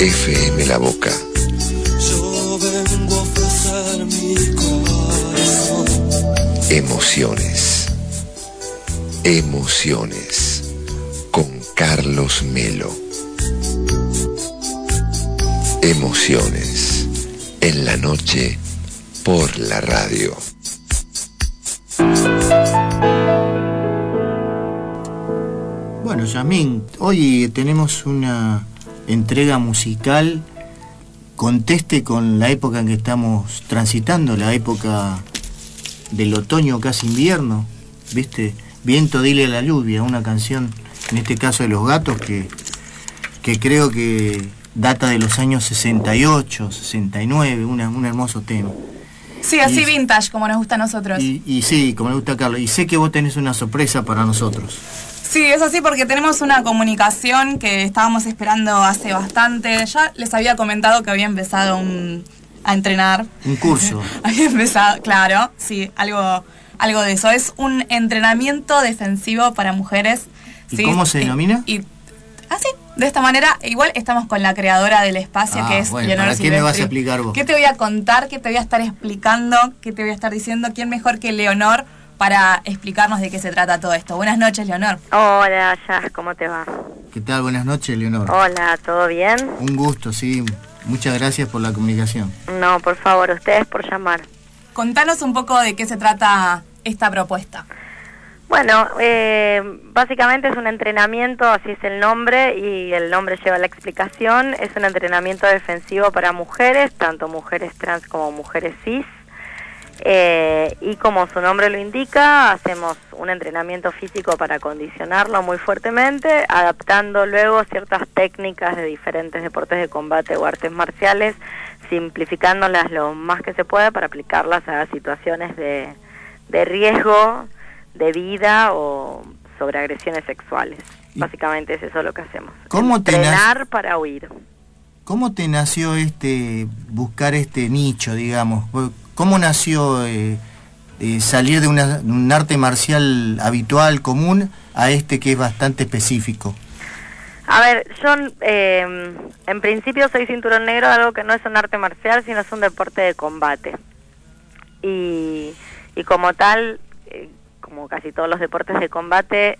FM La Boca. Yo vengo a ofrecer mi corazón. Emociones. Emociones. Con Carlos Melo. Emociones. En la noche por la radio. Bueno, Yasmín, hoy tenemos una entrega musical. Conteste con la época en que estamos transitando, la época del otoño, casi invierno, ¿viste? Viento, dile a la lluvia, una canción, en este caso de Los Gatos, que creo que data de los años 68, 69, un hermoso tema. Sí, así vintage, como nos gusta a nosotros. Y sí, como le gusta a Carlos. Y sé que vos tenés una sorpresa para nosotros. Sí, es así porque tenemos una comunicación que estábamos esperando hace bastante. Ya les había comentado que había empezado a entrenar. Un curso. Había empezado, claro, sí, algo de eso. Es un entrenamiento defensivo para mujeres. ¿Y ¿sí? cómo se denomina? Así, de esta manera, igual estamos con la creadora del espacio, que es bueno, Leonor ¿para qué me vas a explicar vos? ¿Qué te voy a contar? ¿Qué te voy a estar explicando? ¿Qué te voy a estar diciendo? ¿Quién mejor que Leonor para explicarnos de qué se trata todo esto? Buenas noches, Leonor. Hola, Jazz, ¿cómo te va? ¿Qué tal? Buenas noches, Leonor. Hola, ¿todo bien? Un gusto, sí. Muchas gracias por la comunicación. No, por favor, ustedes por llamar. Contanos un poco de qué se trata esta propuesta. Bueno, básicamente es un entrenamiento, así es el nombre, y el nombre lleva la explicación. Es un entrenamiento defensivo para mujeres, tanto mujeres trans como mujeres cis. Y como su nombre lo indica, hacemos un entrenamiento físico para acondicionarlo muy fuertemente, adaptando luego ciertas técnicas de diferentes deportes de combate o artes marciales, simplificándolas lo más que se pueda para aplicarlas a situaciones de riesgo, de vida o sobre agresiones sexuales. Básicamente es eso lo que hacemos. Entrenar para huir. ¿Cómo te nació buscar este nicho, digamos? ¿Cómo nació salir de un arte marcial habitual, común, a que es bastante específico? A ver, yo en principio soy cinturón negro de algo que no es un arte marcial, sino es un deporte de combate. Y como tal, como casi todos los deportes de combate,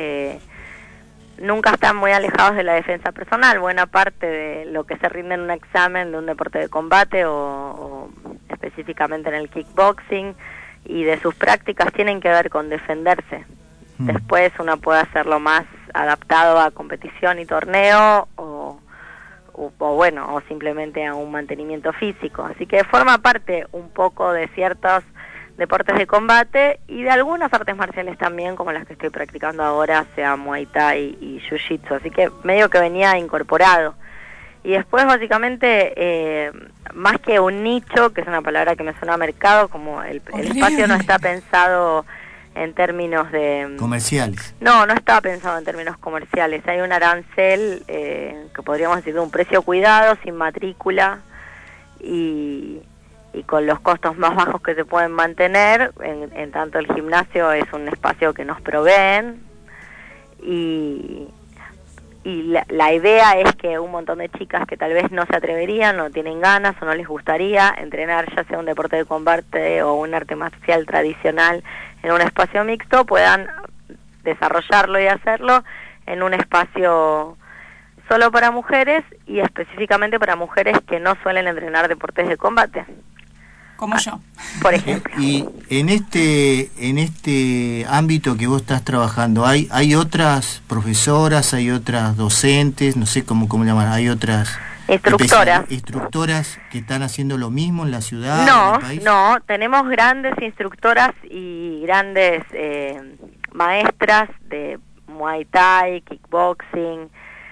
nunca están muy alejados de la defensa personal. Buena parte de lo que se rinde en un examen de un deporte de combate o específicamente en el kickboxing y de sus prácticas tienen que ver con defenderse. Después uno puede hacerlo más adaptado a competición y torneo o simplemente a un mantenimiento físico. Así que forma parte un poco de ciertos deportes de combate y de algunas artes marciales también, como las que estoy practicando ahora, sea Muay Thai y Jiu-Jitsu, así que medio que venía incorporado. Y después básicamente, más que un nicho, que es una palabra que me suena a mercado, como el espacio no está pensado en términos de... comerciales. No está pensado en términos comerciales, hay un arancel, que podríamos decir de un precio cuidado, sin matrícula, y con los costos más bajos que se pueden mantener, en tanto el gimnasio es un espacio que nos proveen, y la idea es que un montón de chicas que tal vez no se atreverían, no tienen ganas o no les gustaría entrenar ya sea un deporte de combate o un arte marcial tradicional en un espacio mixto, puedan desarrollarlo y hacerlo en un espacio solo para mujeres y específicamente para mujeres que no suelen entrenar deportes de combate. Como yo. Por ejemplo. Y en este ámbito que vos estás trabajando, ¿hay otras profesoras, hay otras docentes, no sé cómo llaman, hay otras instructoras que están haciendo lo mismo en la ciudad, en el país? No, tenemos grandes instructoras y grandes maestras de Muay Thai, kickboxing,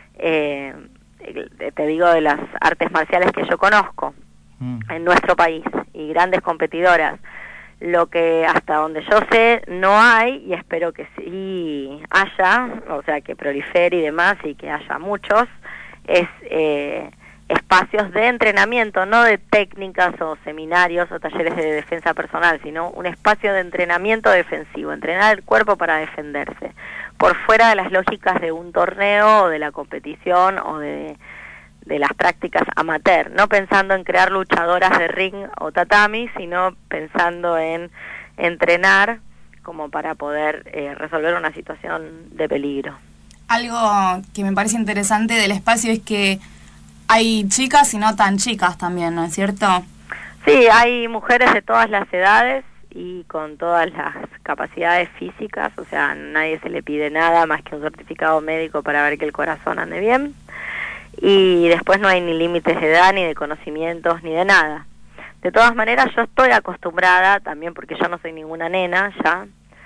te digo de las artes marciales que yo conozco en nuestro país, y grandes competidoras. Lo que hasta donde yo sé no hay, y espero que sí haya, o sea que prolifere y demás, y que haya muchos, es espacios de entrenamiento, no de técnicas o seminarios o talleres de defensa personal, sino un espacio de entrenamiento defensivo, entrenar el cuerpo para defenderse, por fuera de las lógicas de un torneo o de la competición o de de las prácticas amateur, no pensando en crear luchadoras de ring o tatami, sino pensando en entrenar como para poder resolver una situación de peligro. Algo que me parece interesante del espacio es que hay chicas y no tan chicas también, ¿no es cierto? Sí, hay mujeres de todas las edades y con todas las capacidades físicas, o sea, a nadie se le pide nada más que un certificado médico para ver que el corazón ande bien, y después no hay ni límites de edad, ni de conocimientos, ni de nada. De todas maneras, yo estoy acostumbrada, también porque yo no soy ninguna nena ya,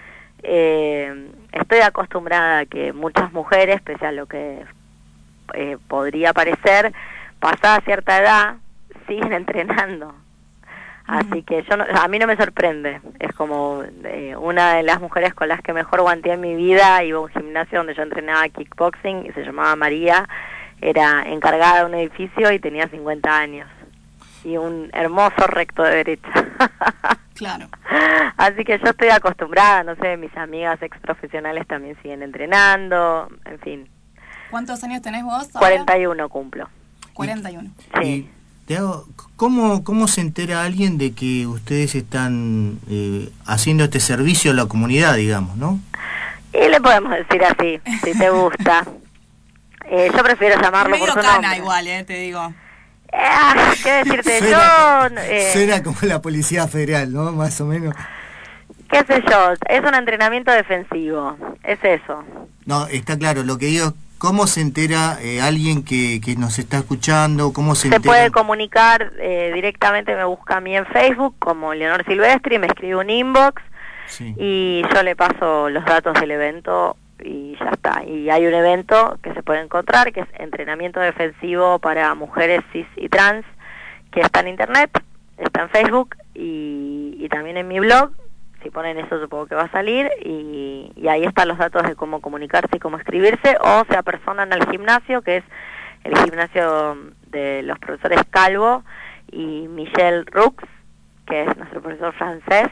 estoy acostumbrada a que muchas mujeres, pese a lo que podría parecer, pasada cierta edad, siguen entrenando. Así que a mí no me sorprende. Es como una de las mujeres con las que mejor guanteé en mi vida. Iba a un gimnasio donde yo entrenaba kickboxing y se llamaba María. Era encargada de un edificio y tenía 50 años. Y un hermoso recto de derecha. Claro. Así que yo estoy acostumbrada, no sé, mis amigas ex profesionales también siguen entrenando, en fin. ¿Cuántos años tenés vos ahora? 41 cumplo. 41. Sí. Y te hago, ¿cómo se entera alguien de que ustedes están haciendo este servicio a la comunidad, digamos, no? Y le podemos decir así, si te gusta. Yo prefiero llamarlo por su cana nombre. igual, te digo. ¿Qué decirte? Suena como la Policía Federal, ¿no? Más o menos. ¿Qué sé yo? Es un entrenamiento defensivo, es eso. No, está claro, lo que digo, ¿cómo se entera alguien que nos está escuchando? ¿Cómo se entera? Puede comunicar directamente, me busca a mí en Facebook como Leonor Silvestri, me escribe un inbox, sí, y yo le paso los datos del evento y ya está. Y hay un evento que se puede encontrar, que es entrenamiento defensivo para mujeres cis y trans, que está en internet, está en Facebook y también en mi blog. Si ponen eso supongo que va a salir y ahí están los datos de cómo comunicarse y cómo escribirse, o se apersonan al gimnasio, que es el gimnasio de los profesores Calvo y Michel Roux, que es nuestro profesor francés.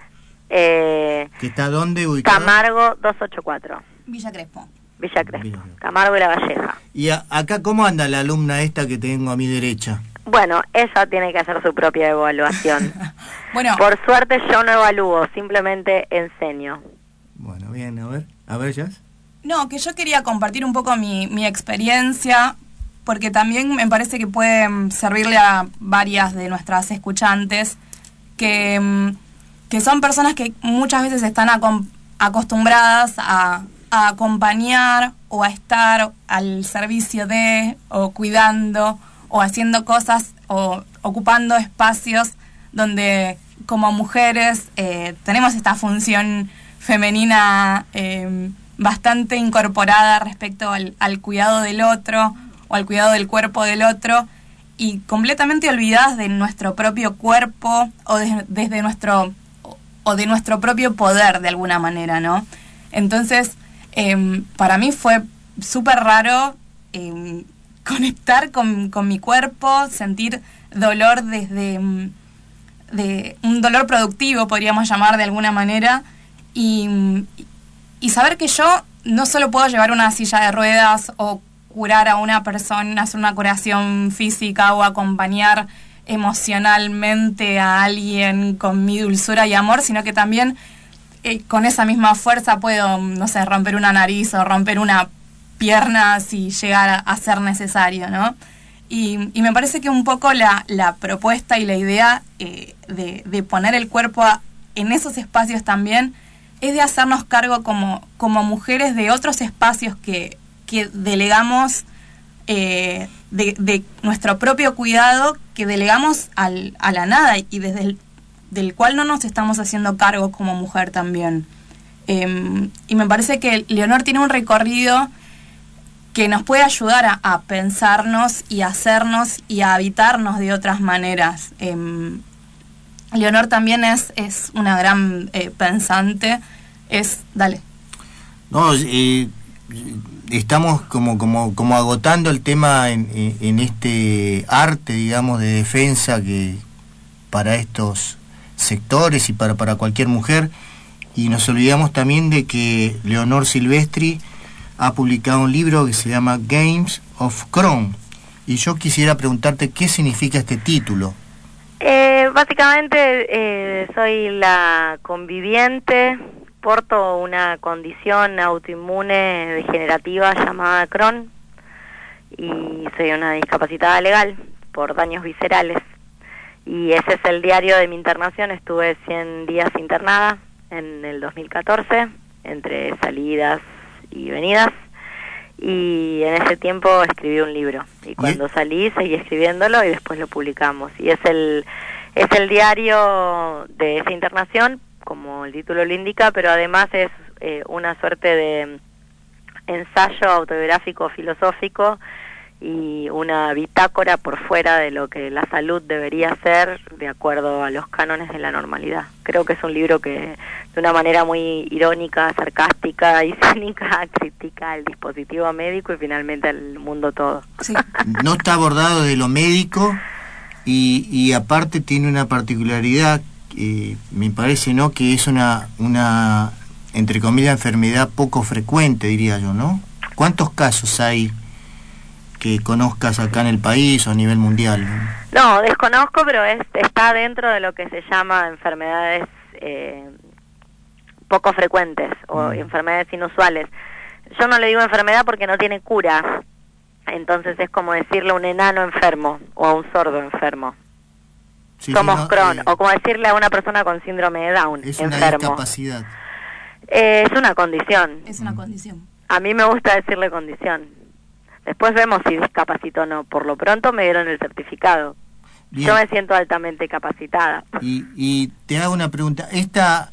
¿Que está dónde ubicado? Camargo 284. Villa Crespo. Villa Crespo. Camargo y La Valleja. ¿Y acá cómo anda la alumna esta que tengo a mi derecha? Bueno, ella tiene que hacer su propia evaluación. Bueno, por suerte yo no evalúo, simplemente enseño. Bueno, bien, a ver, Jazz. No, que yo quería compartir un poco mi experiencia, porque también me parece que puede servirle a varias de nuestras escuchantes, que son personas que muchas veces están acostumbradas a acompañar o a estar al servicio de, o cuidando, o haciendo cosas, o ocupando espacios donde como mujeres tenemos esta función femenina bastante incorporada respecto al cuidado del otro o al cuidado del cuerpo del otro, y completamente olvidadas de nuestro propio cuerpo o de nuestro propio poder de alguna manera, ¿no? Entonces, para mí fue súper raro conectar con mi cuerpo, sentir dolor desde de un dolor productivo, podríamos llamar de alguna manera, y saber que yo no solo puedo llevar una silla de ruedas o curar a una persona, hacer una curación física o acompañar emocionalmente a alguien con mi dulzura y amor, sino que también con esa misma fuerza puedo, no sé, romper una nariz o romper una pierna si llegara a ser necesario, ¿no? Y me parece que un poco la propuesta y la idea de poner el cuerpo en esos espacios también es de hacernos cargo como mujeres de otros espacios que delegamos, de nuestro propio cuidado, que delegamos a la nada y del cual no nos estamos haciendo cargo como mujer también. Y me parece que Leonor tiene un recorrido que nos puede ayudar a pensarnos y a hacernos y a habitarnos de otras maneras. Leonor también es una gran pensante. Dale. No, estamos como agotando el tema en este arte, digamos, de defensa que para estos sectores y para cualquier mujer, y nos olvidamos también de que Leonor Silvestri ha publicado un libro que se llama Games of Crown, Y yo quisiera preguntarte qué significa este título. Básicamente soy la conviviente, porto una condición autoinmune degenerativa llamada Crohn y soy una discapacitada legal por daños viscerales. Y ese es el diario de mi internación. Estuve 100 días internada en el 2014, entre salidas y venidas. Y en ese tiempo escribí un libro. Y cuando salí seguí escribiéndolo y después lo publicamos. Y es el diario de esa internación, como el título lo indica, pero además es una suerte de ensayo autobiográfico filosófico y una bitácora por fuera de lo que la salud debería ser de acuerdo a los cánones de la normalidad. Creo que es un libro que de una manera muy irónica, sarcástica y cínica critica al dispositivo médico y finalmente al mundo todo. Sí. No está abordado de lo médico y aparte tiene una particularidad, me parece, ¿no?, que es una entre comillas enfermedad poco frecuente, diría yo, ¿no? ¿Cuántos casos hay que conozcas acá en el país o a nivel mundial? No, desconozco, pero está dentro de lo que se llama enfermedades poco frecuentes o enfermedades inusuales. Yo no le digo enfermedad porque no tiene cura, entonces es como decirle a un enano enfermo o a un sordo enfermo. Sí, somos Crohn, o como decirle a una persona con síndrome de Down, es enfermo. Una discapacidad. Es una condición. Es una condición. A mí me gusta decirle condición. Después vemos si discapacito o no. Por lo pronto me dieron el certificado. Bien. Yo me siento altamente capacitada. Y te hago una pregunta. Esta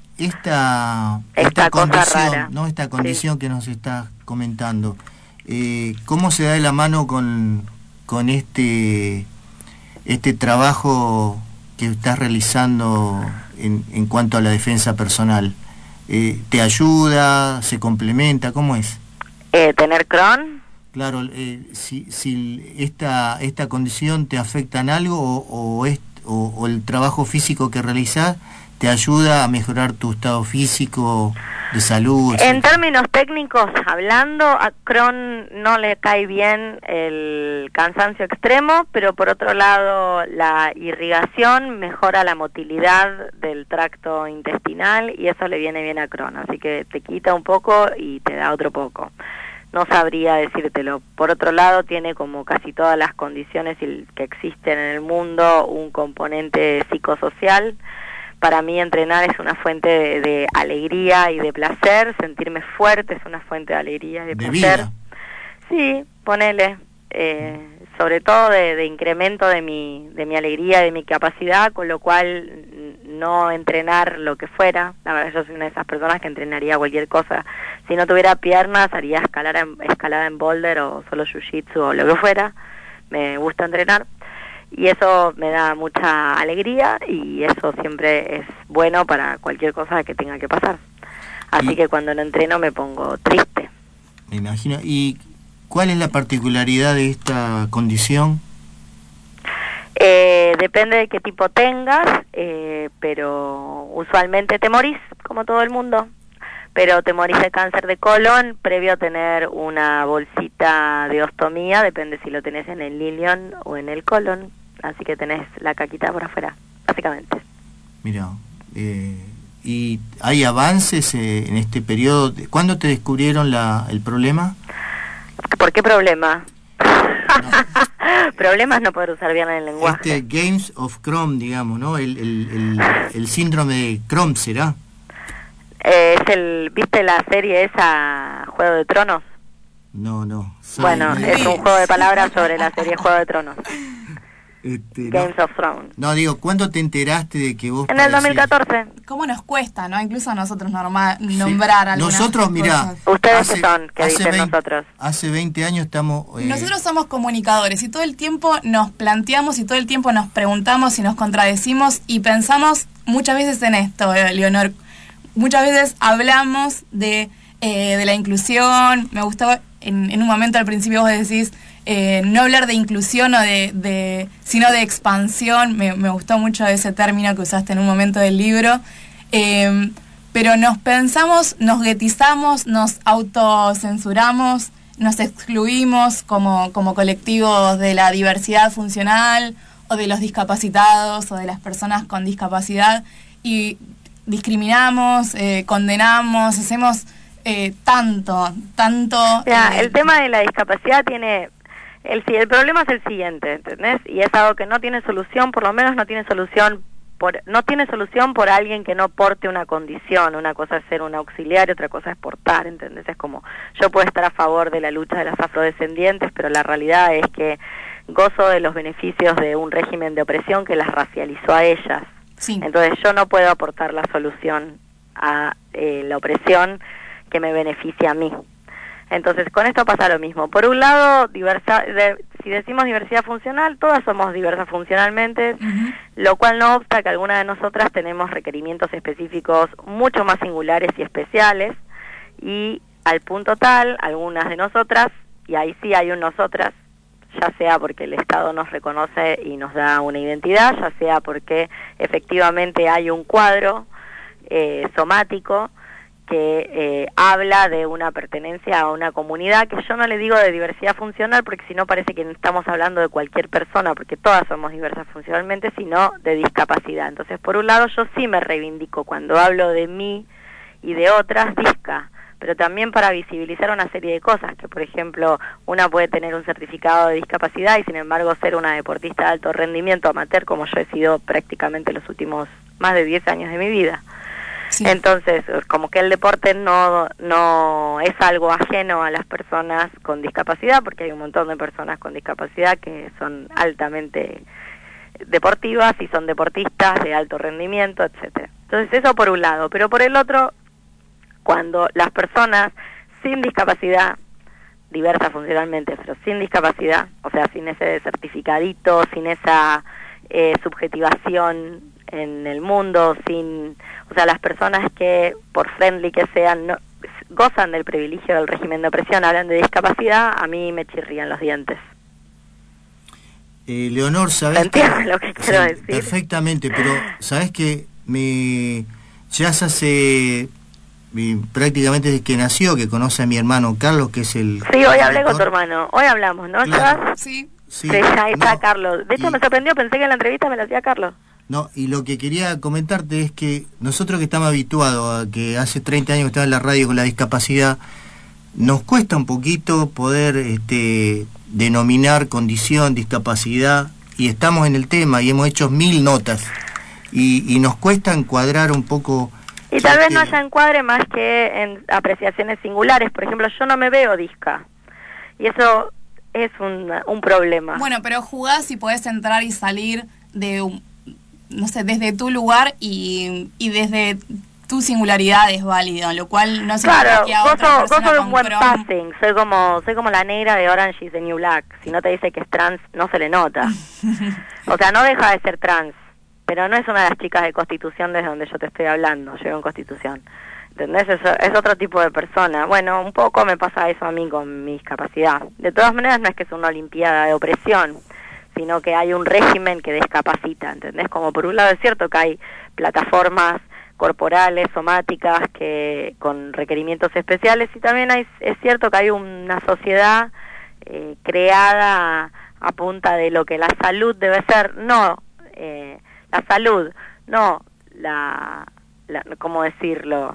cosa rara, ¿no? Esta condición sí, que nos estás comentando, ¿cómo se da de la mano con este trabajo que estás realizando en cuanto a la defensa personal? ¿Te ayuda? ¿Se complementa? ¿Cómo es? ¿Tener Crohn? Claro, si esta condición te afecta en algo o el trabajo físico que realizás te ayuda a mejorar tu estado físico, de salud. En términos técnicos hablando, a Crohn no le cae bien el cansancio extremo, pero por otro lado la irrigación mejora la motilidad del tracto intestinal y eso le viene bien a Crohn, así que te quita un poco y te da otro poco. No sabría decírtelo. Por otro lado, tiene, como casi todas las condiciones que existen en el mundo, un componente psicosocial. Para mí entrenar es una fuente de alegría y de placer, sentirme fuerte es una fuente de alegría y de placer. Vida. Sí, ponele, sobre todo de incremento de mi alegría, de mi capacidad, con lo cual no entrenar lo que fuera. La verdad, yo soy una de esas personas que entrenaría cualquier cosa. Si no tuviera piernas, haría escalada en boulder o solo jiu-jitsu o lo que fuera. Me gusta entrenar. Y eso me da mucha alegría y eso siempre es bueno para cualquier cosa que tenga que pasar. Así que cuando no entreno me pongo triste. Me imagino. ¿Y cuál es la particularidad de esta condición? Depende de qué tipo tengas, pero usualmente te morís, como todo el mundo. Pero te morís de cáncer de colon previo a tener una bolsita de ostomía, depende si lo tenés en el ilion o en el colon, así que tenés la caquita por afuera, básicamente. Mira, ¿y hay avances en este periodo? ¿Cuándo te descubrieron el problema? ¿Por qué problema? No. Problemas no poder usar bien el lenguaje. Games of Crohn, digamos, ¿no? El síndrome de Crohn, ¿será? ¿Viste la serie esa, Juego de Tronos? No. Bueno, es un juego de palabras sobre la serie Juego de Tronos. Games of Thrones. No, digo, ¿cuándo te enteraste de que vos... En el 2014. ¿Cómo nos cuesta, no? Incluso a nosotros nombrar algunas nosotros, mirá... Ustedes son, que dicen nosotros. Hace 20 años estamos... Nosotros somos comunicadores y todo el tiempo nos planteamos y todo el tiempo nos preguntamos y nos contradecimos y pensamos muchas veces en esto, Leonor. Muchas veces hablamos de la inclusión. Me gustaba, en un momento al principio vos decís... no hablar de inclusión o sino de expansión. Me gustó mucho ese término que usaste en un momento del libro. Pero nos pensamos, nos guetizamos, nos autocensuramos nos excluimos como colectivos de la diversidad funcional o de los discapacitados o de las personas con discapacidad y discriminamos, condenamos, hacemos tanto. Mira, el tema de la discapacidad tiene... El problema es el siguiente, ¿entendés? Y es algo que no tiene solución, por lo menos no tiene solución por alguien que no porte una condición. Una cosa es ser un auxiliar y otra cosa es portar, ¿entendés? Es como, yo puedo estar a favor de la lucha de las afrodescendientes, pero la realidad es que gozo de los beneficios de un régimen de opresión que las racializó a ellas. Sí. Entonces yo no puedo aportar la solución a la opresión que me beneficia a mí. Entonces con esto pasa lo mismo. Por un lado, si decimos diversidad funcional, todas somos diversas funcionalmente, lo cual no obsta que algunas de nosotras tenemos requerimientos específicos mucho más singulares y especiales, y al punto tal, algunas de nosotras, y ahí sí hay un nosotras, ya sea porque el Estado nos reconoce y nos da una identidad, ya sea porque efectivamente hay un cuadro somático que habla de una pertenencia a una comunidad, que yo no le digo de diversidad funcional, porque si no parece que estamos hablando de cualquier persona, porque todas somos diversas funcionalmente, sino de discapacidad. Entonces, por un lado, yo sí me reivindico cuando hablo de mí y de otras, disca, pero también para visibilizar una serie de cosas, que por ejemplo, una puede tener un certificado de discapacidad y sin embargo ser una deportista de alto rendimiento amateur, como yo he sido prácticamente los últimos más de 10 años de mi vida. Sí. Entonces, como que el deporte no es algo ajeno a las personas con discapacidad, porque hay un montón de personas con discapacidad que son altamente deportivas y son deportistas de alto rendimiento, etcétera. Entonces, eso por un lado, pero por el otro, cuando las personas sin discapacidad, diversas funcionalmente, pero sin discapacidad, o sea, sin ese certificadito, sin esa subjetivación en el mundo, o sea, las personas que, por friendly que sean, no, gozan del privilegio del régimen de opresión, hablan de discapacidad, a mí me chirrían los dientes. Leonor, ¿sabés? ¿Entiendes lo que quiero decir? Perfectamente, pero ¿sabés que ya se hace prácticamente desde que nació, que conoce a mi hermano Carlos, que es el... Sí, hoy hablé con tu hermano, hoy hablamos, ¿no? Claro. Sí. Sí, ahí está Carlos. De hecho me sorprendió, pensé que en la entrevista me la hacía Carlos. No, y lo que quería comentarte es que nosotros que estamos habituados a que hace 30 años que estaba en la radio con la discapacidad, nos cuesta un poquito poder denominar condición, discapacidad, y estamos en el tema y hemos hecho 1000 notas, y nos cuesta encuadrar un poco... Y tal vez no haya encuadre más que en apreciaciones singulares. Por ejemplo, yo no me veo disca, y eso es un problema. Bueno, pero jugás y podés entrar y salir de no sé, desde tu lugar y desde tu singularidad es válido, lo cual no significa que a otra persona gozo de un con buen Chrome... passing, soy como la negra de Orange is the New Black. Si no te dice que es trans, no se le nota. O sea, no deja de ser trans, pero no es una de las chicas de Constitución desde donde yo te estoy hablando, llego en Constitución. ¿Entendés? Es otro tipo de persona. Bueno, un poco me pasa eso a mí con mi discapacidad. De todas maneras, no es que es una olimpiada de opresión, sino que hay un régimen que discapacita, ¿entendés? Como por un lado es cierto que hay plataformas corporales, somáticas, que con requerimientos especiales, y también es cierto que hay una sociedad creada a punta de lo que la salud debe ser, no la salud, no ¿cómo decirlo?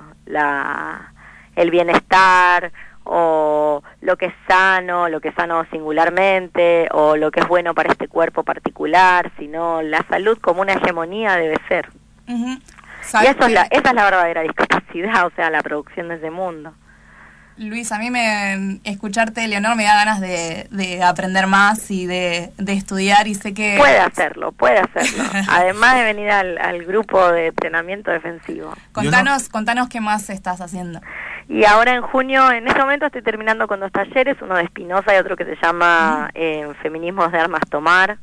El bienestar, o lo que es sano singularmente, o lo que es bueno para este cuerpo particular, sino la salud como una hegemonía debe ser. Uh-huh. Y esa es la verdadera discapacidad, o sea, la producción de ese mundo. Luis, a mí escucharte, Leonor, me da ganas de aprender más y de estudiar, y sé que... Puede hacerlo. Además de venir al grupo de entrenamiento defensivo. Contanos qué más estás haciendo. Y ahora en junio, en este momento estoy terminando con 2 talleres, uno de Espinosa y otro que se llama Feminismos de Armas Tomar.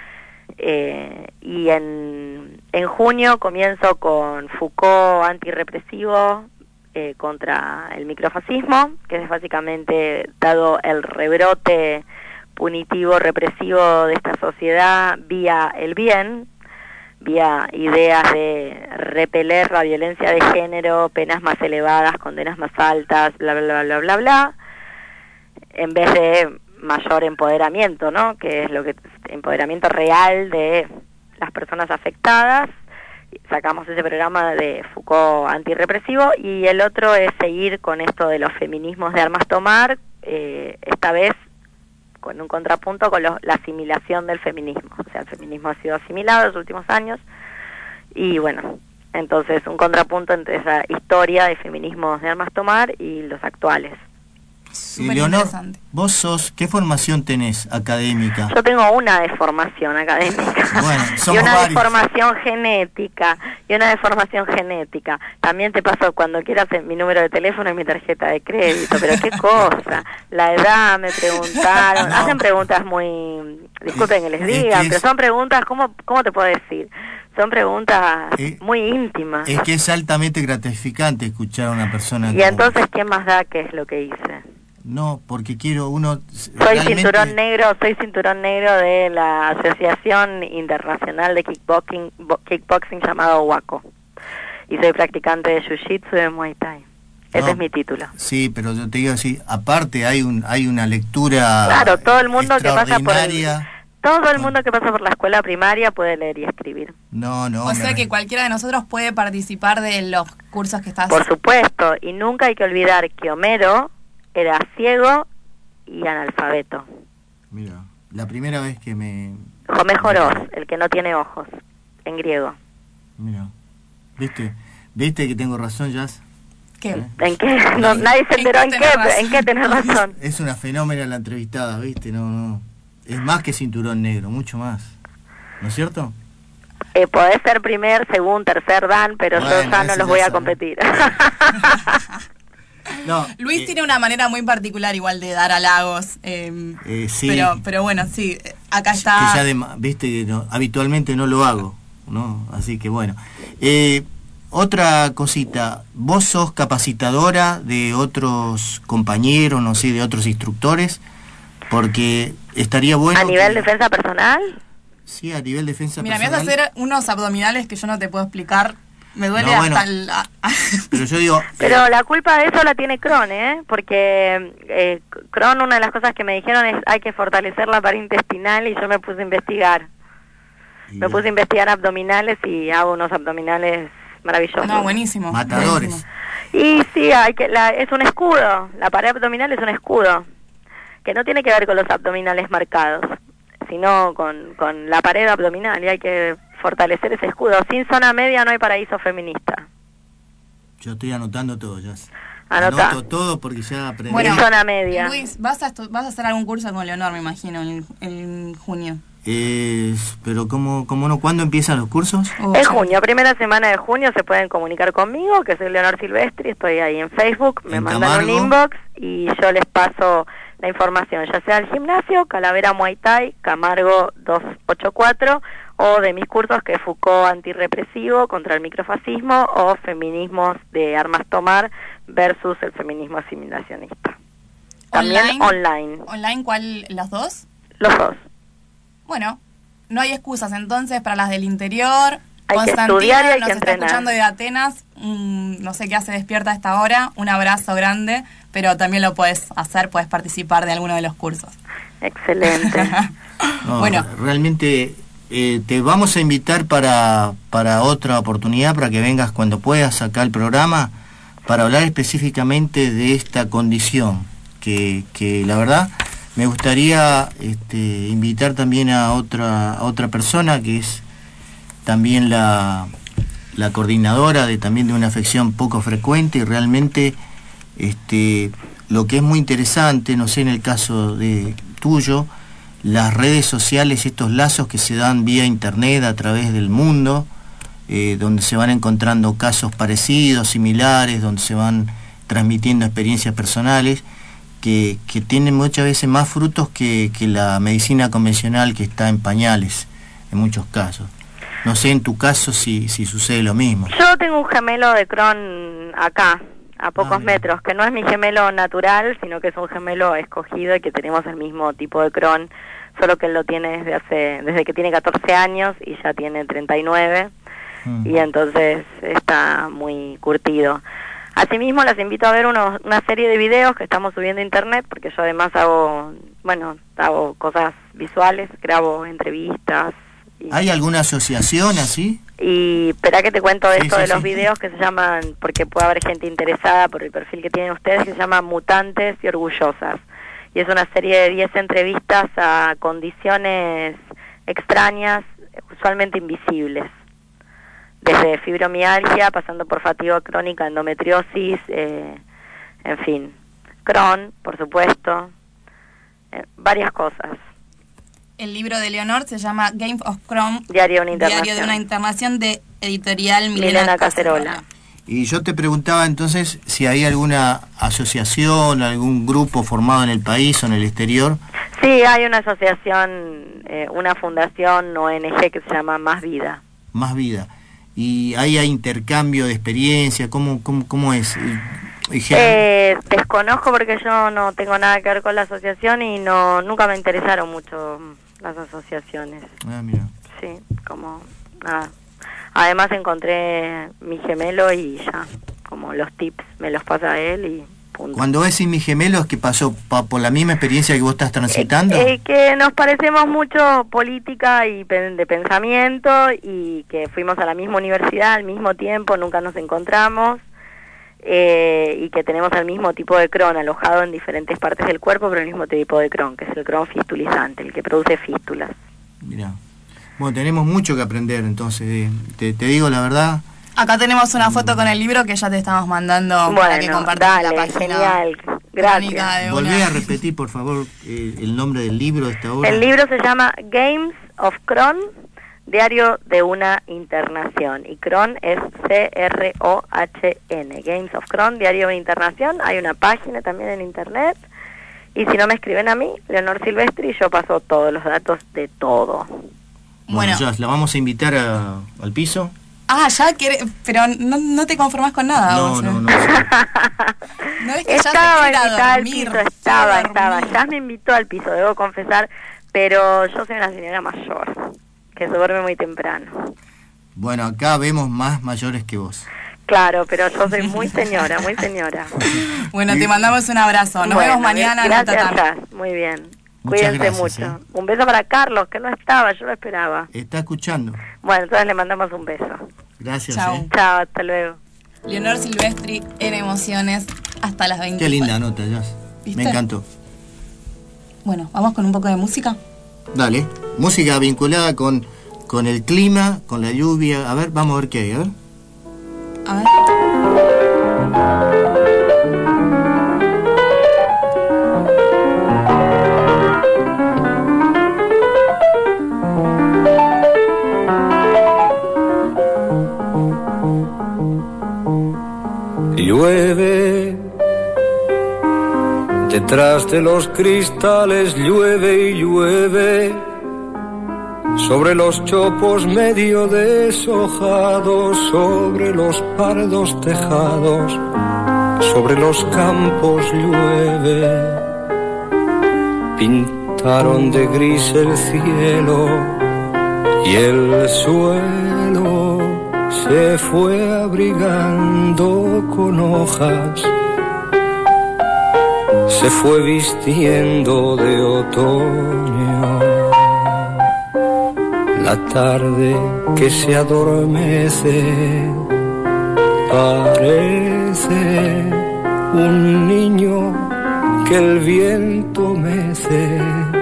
Y en junio comienzo con Foucault antirrepresivo, contra el microfascismo, que es básicamente, dado el rebrote punitivo represivo de esta sociedad vía el bien, vía ideas de repeler la violencia de género, penas más elevadas, condenas más altas, bla bla bla bla bla bla, en vez de mayor empoderamiento, ¿no? Que es lo que empoderamiento real de las personas afectadas. Sacamos ese programa de Foucault antirrepresivo, y el otro es seguir con esto de los feminismos de armas tomar, esta vez con un contrapunto con la asimilación del feminismo. O sea, el feminismo ha sido asimilado en los últimos años, y bueno, entonces un contrapunto entre esa historia de feminismos de armas tomar y los actuales. Leonor, vos ¿qué formación tenés académica? Yo tengo una de formación académica, bueno, y una varios. de formación genética, También te paso cuando quieras mi número de teléfono y mi tarjeta de crédito, pero qué cosa, la edad me preguntaron, No. Hacen preguntas muy, disculpen que les diga, pero son preguntas, ¿cómo te puedo decir? Son preguntas muy íntimas. Es que es altamente gratificante escuchar a una persona. Y entonces, ¿quién más da qué es lo que hice? No, porque quiero uno... Soy cinturón negro de la Asociación Internacional de Kickboxing llamado WACO. Y soy practicante de Jiu-Jitsu y de Muay Thai. Ese es mi título. Sí, pero yo te digo así, aparte hay una lectura. Claro, todo el mundo que pasa por la escuela primaria puede leer y escribir. No. O sea que cualquiera de nosotros puede participar de los cursos que estás... Por supuesto, y nunca hay que olvidar que Homero era ciego y analfabeto. Mira, la primera vez que me... Homejoros, el que no tiene ojos, en griego. Mira, ¿viste que tengo razón, Jazz? ¿Qué? ¿En qué? No, nadie se enteró en qué tenés razón. Es una fenómena la entrevistada, ¿viste? No. Es más que cinturón negro, mucho más. ¿No es cierto? Podés ser primer, segundo, tercer dan, pero bueno, yo ya no los voy a competir. No, Luis tiene una manera muy particular igual de dar halagos, sí, pero bueno, sí, acá está. Que ya viste que habitualmente no lo hago, ¿no? Así que bueno. Otra cosita, vos sos capacitadora de otros compañeros, no sé, de otros instructores, porque estaría bueno... ¿A nivel defensa personal? Sí, a nivel defensa Mira, personal. me vas a hacer unos abdominales que yo no te puedo explicar. Me duele Pero yo digo... Pero la culpa de eso la tiene Cron, porque Cron, una de las cosas que me dijeron es hay que fortalecer la pared intestinal, y yo me puse a investigar. Me puse a investigar abdominales y hago unos abdominales maravillosos. No, buenísimo. Matadores. Buenísimo. Y sí, es un escudo, la pared abdominal es un escudo, que no tiene que ver con los abdominales marcados, sino con la pared abdominal, y hay que fortalecer ese escudo. Sin zona media no hay paraíso feminista. Yo estoy anotando todo, ya. Anota. Anoto todo porque ya aprendí. Bueno, zona media. Luis, vas a hacer algún curso con Leonor, me imagino, en junio. Pero ¿cómo no? ¿Cuándo empiezan los cursos? En junio, primera semana de junio se pueden comunicar conmigo, que soy Leonor Silvestri, estoy ahí en Facebook, me mandan un inbox y yo les paso la información, ya sea al gimnasio, Calavera Muay Thai, Camargo 284, o de mis cursos que es Foucault antirrepresivo contra el microfascismo, o feminismos de armas tomar versus el feminismo asimilacionista. También online. ¿Online cuál? ¿Los dos? Los dos. Bueno, no hay excusas entonces para las del interior. Hay que estudiar y hay nos que está entrenar. Escuchando de Atenas, no sé qué hace despierta a esta hora, un abrazo grande, pero también lo puedes hacer, puedes participar de alguno de los cursos. Excelente. No, bueno, realmente te vamos a invitar para otra oportunidad, para que vengas cuando puedas acá al programa, para hablar específicamente de esta condición, que la verdad me gustaría invitar también a otra persona que es también la coordinadora también de una afección poco frecuente, y realmente lo que es muy interesante, no sé, en el caso de tuyo, las redes sociales, estos lazos que se dan vía internet a través del mundo, donde se van encontrando casos parecidos, similares, donde se van transmitiendo experiencias personales que tienen muchas veces más frutos que la medicina convencional, que está en pañales en muchos casos. No sé en tu caso si sucede lo mismo. Yo tengo un gemelo de Crohn acá, a pocos metros, que no es mi gemelo natural, sino que es un gemelo escogido y que tenemos el mismo tipo de Crohn, solo que él lo tiene desde que tiene 14 años y ya tiene 39, y entonces está muy curtido. Asimismo, las invito a ver una serie de videos que estamos subiendo a internet, porque yo además hago cosas visuales, grabo entrevistas. ¿Hay alguna asociación así? Y espera que te cuento de esto de los sí. videos que se llaman, porque puede haber gente interesada por el perfil que tienen ustedes, que se llama Mutantes y Orgullosas. Y es una serie de 10 entrevistas a condiciones extrañas, usualmente invisibles. Desde fibromialgia, pasando por fatiga crónica, endometriosis, en fin, Crohn, por supuesto, varias cosas. El libro de Leonor se llama Game of Crohn, Diario de una internación de editorial Milena Cacerola. Y yo te preguntaba entonces si hay alguna asociación, algún grupo formado en el país o en el exterior. Sí, hay una asociación, una fundación ONG que se llama Más Vida. Más Vida. ¿Y ahí hay intercambio de experiencia? ¿Cómo es? Desconozco porque yo no tengo nada que ver con la asociación y nunca me interesaron mucho las asociaciones. Ah, mira. Sí, como nada. Además encontré mi gemelo y ya, como los tips me los pasa él y punto. Cuando ves Mi Gemelo, ¿es que pasó por la misma experiencia que vos estás transitando? Que nos parecemos mucho política y de pensamiento, y que fuimos a la misma universidad al mismo tiempo, nunca nos encontramos, y que tenemos el mismo tipo de Crohn alojado en diferentes partes del cuerpo, pero el mismo tipo de Crohn, que es el Crohn fistulizante, el que produce fístulas. Mirá. Bueno, tenemos mucho que aprender, entonces, te digo la verdad. Acá tenemos una foto con el libro que ya te estamos mandando para que compartas la página. Genial, gracias. Volvé a repetir, por favor, el nombre del libro de esta obra. El libro se llama Games of Crohn, Diario de una internación. Y Crohn es C-R-O-H-N. Games of Crohn, Diario de una internación. Hay una página también en internet. Y si no me escriben a mí, Leonor Silvestri, yo paso todos los datos de todo. Bueno, ya la vamos a invitar al piso. Ah, ya quiere, pero no te conformás con nada. No. ¿No ves que estaba ya invitada al piso, estaba. Ya me invitó al piso, debo confesar, pero yo soy una señora mayor, que se duerme muy temprano. Bueno, acá vemos más mayores que vos. Claro, pero yo soy muy señora, muy señora. Bueno, te mandamos un abrazo. Nos vemos mañana. Gracias, muy bien. Muchas Cuídense gracias, mucho. Un beso para Carlos, que no estaba, yo lo esperaba. Está escuchando. Bueno, entonces le mandamos un beso. Gracias. Chao. Chao, hasta luego. Leonor Silvestri en Emociones hasta las 20. Qué linda nota, Jazz. Me encantó. Bueno, vamos con un poco de música. Dale. Música vinculada con el clima, con la lluvia. A ver, vamos a ver qué hay, a ver. A ver. Llueve, detrás de los cristales llueve y llueve, sobre los chopos medio deshojados, sobre los pardos tejados, sobre los campos llueve. Pintaron de gris el cielo y el suelo se fue abrigando con hojas, se fue vistiendo de otoño. La tarde que se adormece parece un niño que el viento mece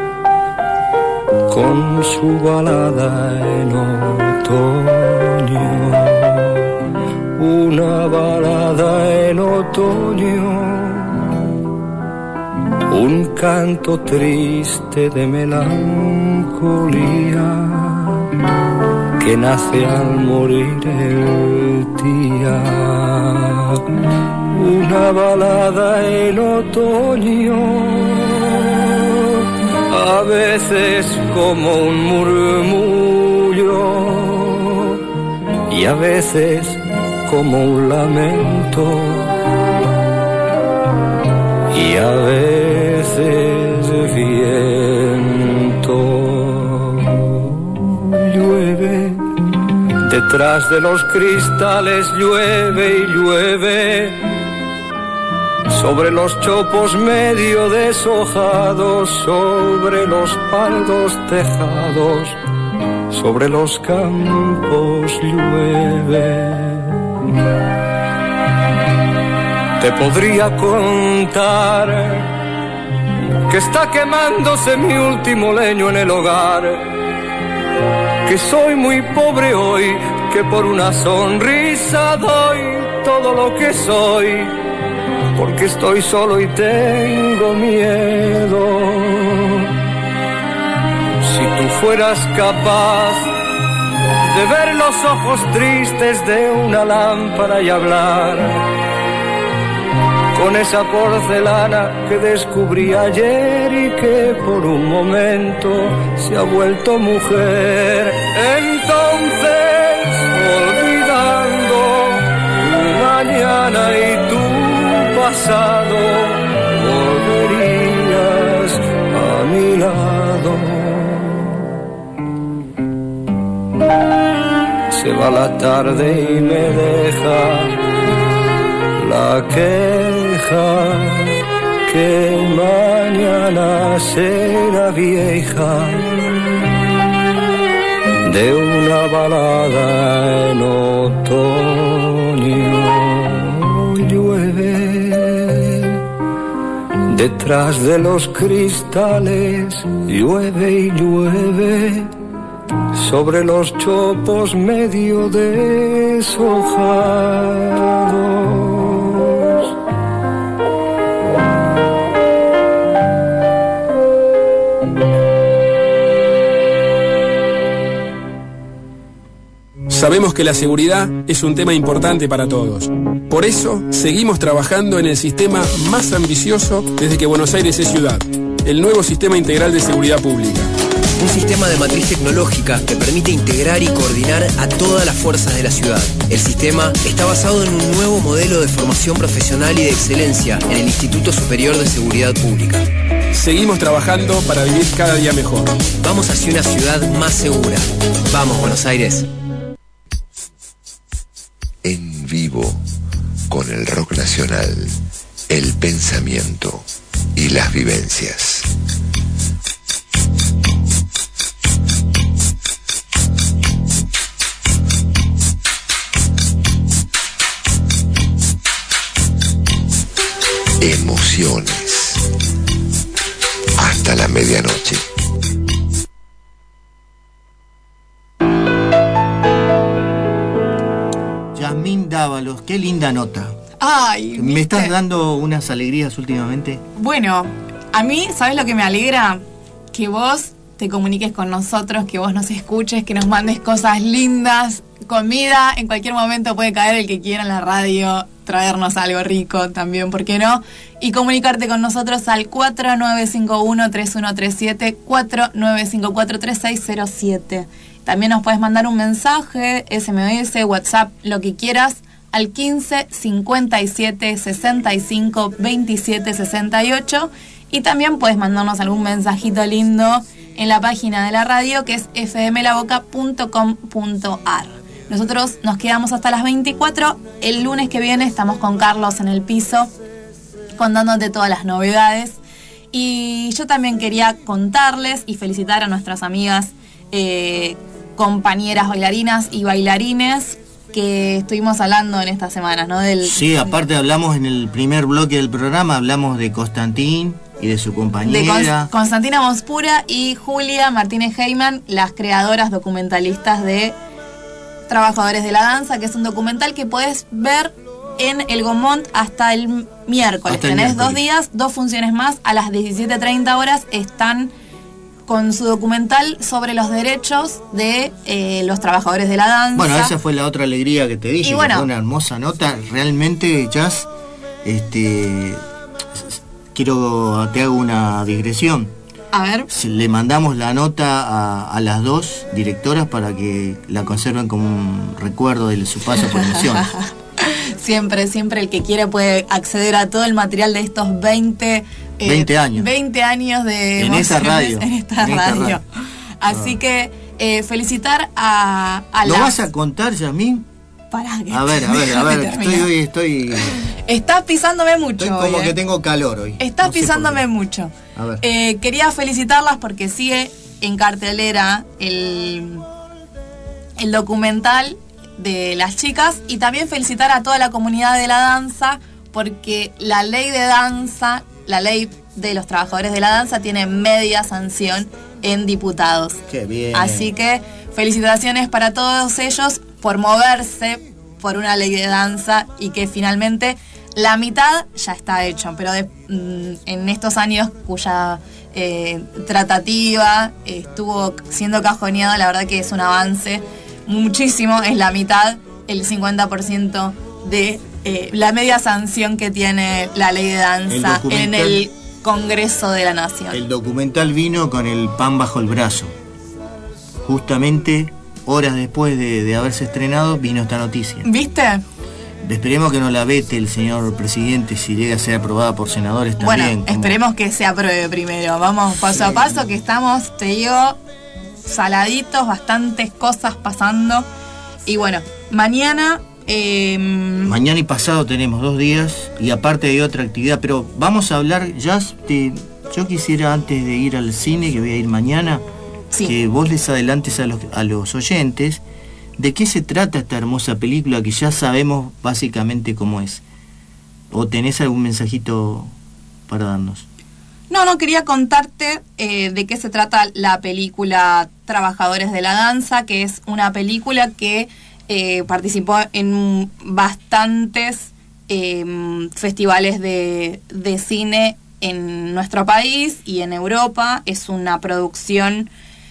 con su balada en otoño. Una balada en otoño, un canto triste de melancolía que nace al morir el día. Una balada en otoño, a veces como un murmullo y a veces como un lamento, y a veces viento. Llueve, detrás de los cristales llueve y llueve, sobre los chopos medio deshojados, sobre los paldos tejados, sobre los campos llueve. Te podría contar que está quemándose mi último leño en el hogar, que soy muy pobre hoy, que por una sonrisa doy todo lo que soy, porque estoy solo y tengo miedo. Si tú fueras capaz de ver los ojos tristes de una lámpara y hablar con esa porcelana que descubrí ayer y que por un momento se ha vuelto mujer, entonces olvidando tu mañana y tu pasado, volverías a mi lado. Se va la tarde y me deja la queja que mañana será vieja de una balada en otoño. Llueve detrás de los cristales, llueve y llueve sobre los chopos medio deshojados. Sabemos que la seguridad es un tema importante para todos. Por eso, seguimos trabajando en el sistema más ambicioso desde que Buenos Aires es ciudad, el nuevo Sistema Integral de Seguridad Pública. Un sistema de matriz tecnológica que permite integrar y coordinar a todas las fuerzas de la ciudad. El sistema está basado en un nuevo modelo de formación profesional y de excelencia en el Instituto Superior de Seguridad Pública. Seguimos trabajando para vivir cada día mejor. Vamos hacia una ciudad más segura. Vamos, Buenos Aires. En vivo, con el rock nacional, el pensamiento y las vivencias. Emociones. Hasta la medianoche. Yasmín Dávalos, qué linda nota. Ay, ¿Me ¿viste? estás dando unas alegrías últimamente? Bueno, a mí, ¿sabes lo que me alegra? Que vos te comuniques con nosotros, que vos nos escuches, que nos mandes cosas lindas, comida, en cualquier momento puede caer el que quiera en la radio, traernos algo rico también, ¿por qué no? Y comunicarte con nosotros al 4951-3137, 4954-3607. También nos puedes mandar un mensaje, SMS, WhatsApp, lo que quieras, al 15 57 65 27 68. Y también puedes mandarnos algún mensajito lindo en la página de la radio, que es fmlaboca.com.ar. Nosotros nos quedamos hasta las 24. El lunes que viene estamos con Carlos en el piso, contándote todas las novedades. Y yo también quería contarles y felicitar a nuestras amigas, compañeras bailarinas y bailarines que estuvimos hablando en estas semanas, ¿no? Sí, aparte hablamos en el primer bloque del programa, hablamos de Constantín y de su compañera. De Constantina Mospura y Julia Martínez Heyman, las creadoras documentalistas de Trabajadores de la Danza, que es un documental que podés ver en El Gomont hasta el miércoles. Tenés 2 días, 2 funciones más. A las 17:30 horas están con su documental sobre los derechos de los trabajadores de la danza. Bueno, esa fue la otra alegría que te dije, bueno, que fue una hermosa nota. Realmente, Jazz, te hago una digresión. A ver. Le mandamos la nota a las 2 directoras para que la conserven como un recuerdo de su paso por Misiones. Siempre el que quiere puede acceder a todo el material de estos 20 años. 20 años de en esta radio. En esta radio. Así que felicitar a ¿Lo las... vas a contar, Yasmín? Pará, que A ver, estoy Estás pisándome mucho. como hoy, que tengo calor hoy. Estás No sé por pisándome qué. mucho. A ver. Quería felicitarlas porque sigue en cartelera el documental de las chicas, y también felicitar a toda la comunidad de la danza, porque la ley de danza, la ley de los trabajadores de la danza, tiene media sanción en diputados. Qué bien. Así que felicitaciones para todos ellos por moverse por una ley de danza, y que finalmente la mitad ya está hecho, pero en estos años cuya tratativa estuvo siendo cajoneada, la verdad que es un avance muchísimo, es la mitad, el 50% de la media sanción que tiene la ley de danza en el Congreso de la Nación. El documental vino con el pan bajo el brazo. Justamente horas después de haberse estrenado vino esta noticia. ¿Viste? Esperemos que no la vete el señor presidente si llega a ser aprobada por senadores también. Bueno, esperemos que se apruebe primero. Vamos paso a paso, que estamos, te digo, saladitos, bastantes cosas pasando. Y bueno, mañana... Mañana y pasado tenemos 2 días, y aparte hay otra actividad, pero vamos a hablar ya yo quisiera, antes de ir al cine, que voy a ir mañana, sí, que vos les adelantes a los oyentes de qué se trata esta hermosa película, que ya sabemos básicamente cómo es. ¿O tenés algún mensajito para darnos? No, quería contarte de qué se trata la película Trabajadores de la Danza, que es una película que participó en bastantes festivales de cine en nuestro país y en Europa. Es una producción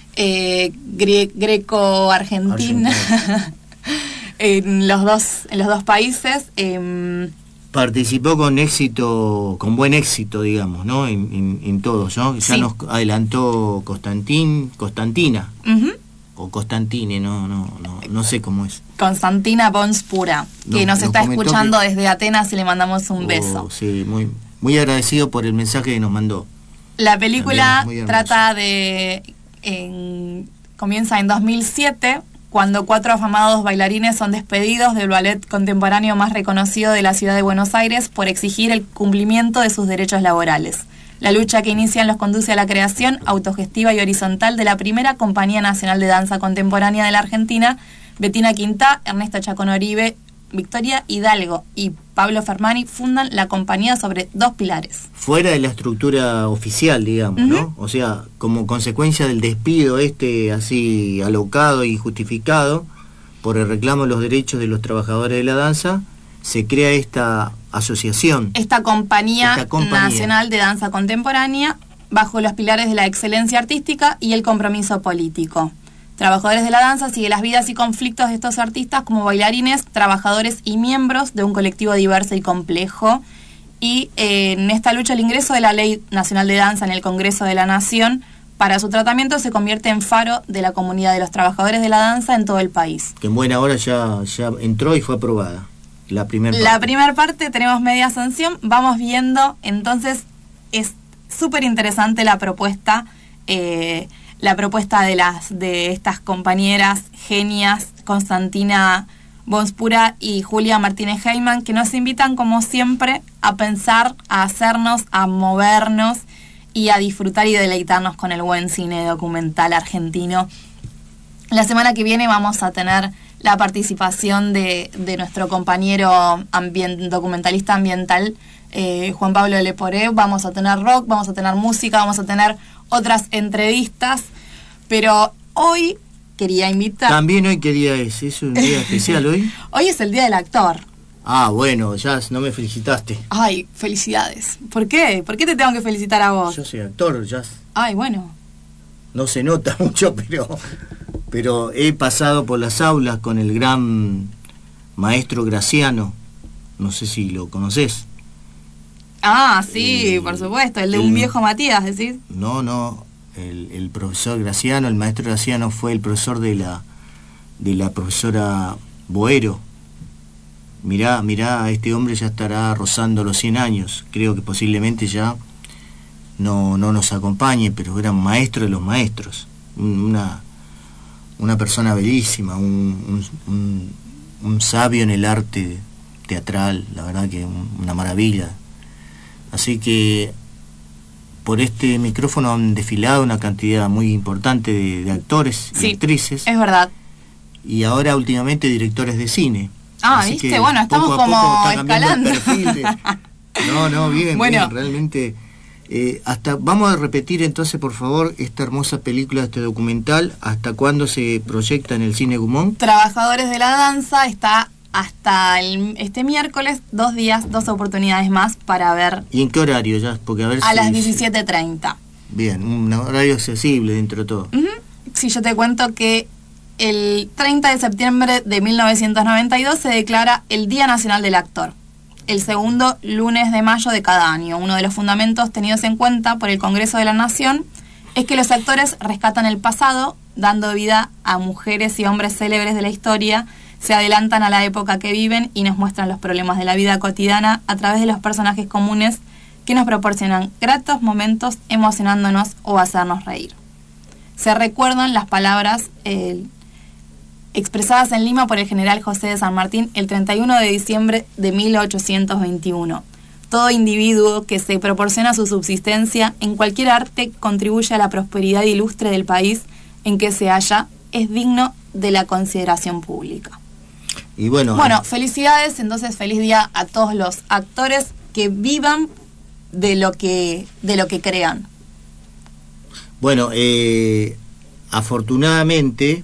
greco-argentina en los dos países. Participó con éxito, con buen éxito, digamos, ¿no? En todos, ¿no? Ya sí, nos adelantó Constantina. Uh-huh. O Constantine, no sé cómo es. Constantina Bonspura, que nos está escuchando desde Atenas, y le mandamos un beso. Sí, muy agradecido por el mensaje que nos mandó. La película trata de... comienza en 2007, cuando 4 afamados bailarines son despedidos del ballet contemporáneo más reconocido de la ciudad de Buenos Aires por exigir el cumplimiento de sus derechos laborales. La lucha que inician los conduce a la creación autogestiva y horizontal de la primera Compañía Nacional de Danza Contemporánea de la Argentina. Bettina Quintá, Ernesto Chacón Oribe, Victoria Hidalgo y Pablo Fermani fundan la compañía sobre 2 pilares. Fuera de la estructura oficial, digamos, ¿no? O sea, como consecuencia del despido así alocado y justificado por el reclamo de los derechos de los trabajadores de la danza, se crea esta asociación. Esta compañía Nacional de Danza Contemporánea, bajo los pilares de la excelencia artística y el compromiso político. Trabajadores de la Danza sigue las vidas y conflictos de estos artistas como bailarines, trabajadores y miembros de un colectivo diverso y complejo. Y en esta lucha, el ingreso de la Ley Nacional de Danza en el Congreso de la Nación para su tratamiento se convierte en faro de la comunidad de los trabajadores de la danza en todo el país. Que en buena hora ya entró y fue aprobada. La primera parte tenemos media sanción. Vamos viendo, entonces es súper interesante la propuesta de estas compañeras genias, Constantina Bonspura y Julia Martínez Heyman, que nos invitan como siempre a pensar, a hacernos, a movernos y a disfrutar y deleitarnos con el buen cine documental argentino. La semana que viene vamos a tener la participación de nuestro compañero documentalista ambiental, Juan Pablo Leporé. Vamos a tener rock, vamos a tener música, vamos a tener otras entrevistas, pero hoy quería invitar... También hoy, ¿qué día es? ¿Es un día especial hoy? Hoy es el Día del Actor. Ah, bueno, Jazz, no me felicitaste. Ay, felicidades. ¿Por qué? ¿Por qué te tengo que felicitar a vos? Yo soy actor, Jazz. Ay, bueno. No se nota mucho, pero he pasado por las aulas con el gran maestro Graciano. No sé si lo conoces. Ah, sí, por supuesto. El de un viejo Matías, ¿decís? No. El profesor Graciano, el maestro Graciano fue el profesor de la profesora Boero. Mirá, este hombre ya estará rozando los 100 años. Creo que posiblemente ya no nos acompañe, pero era un maestro de los maestros. Una persona bellísima, un un sabio en el arte teatral, la verdad que una maravilla. Así que por este micrófono han desfilado una cantidad muy importante de actores y actrices. Es verdad. Y ahora últimamente directores de cine. Así ¿viste? Bueno, estamos como escalando. Bien, bueno. Bien, realmente. Hasta vamos a repetir entonces, por favor, esta hermosa película, este documental, ¿hasta cuándo se proyecta en el Cine Gumón? Trabajadores de la Danza está hasta este miércoles, 2 días, 2 oportunidades más para ver. ¿Y en qué horario ya? Porque a las 17:30. Bien, un horario accesible dentro de todo. Sí, yo te cuento que el 30 de septiembre de 1992 se declara el Día Nacional del Actor, el segundo lunes de mayo de cada año. Uno de los fundamentos tenidos en cuenta por el Congreso de la Nación es que los actores rescatan el pasado, dando vida a mujeres y hombres célebres de la historia, se adelantan a la época que viven y nos muestran los problemas de la vida cotidiana a través de los personajes comunes que nos proporcionan gratos momentos emocionándonos o hacernos reír. Se recuerdan las palabras expresadas en Lima por el general José de San Martín el 31 de diciembre de 1821. Todo individuo que se proporciona su subsistencia en cualquier arte contribuye a la prosperidad ilustre del país en que se halla, es digno de la consideración pública. Y bueno, felicidades, entonces feliz día a todos los actores que vivan de lo que crean. Bueno, afortunadamente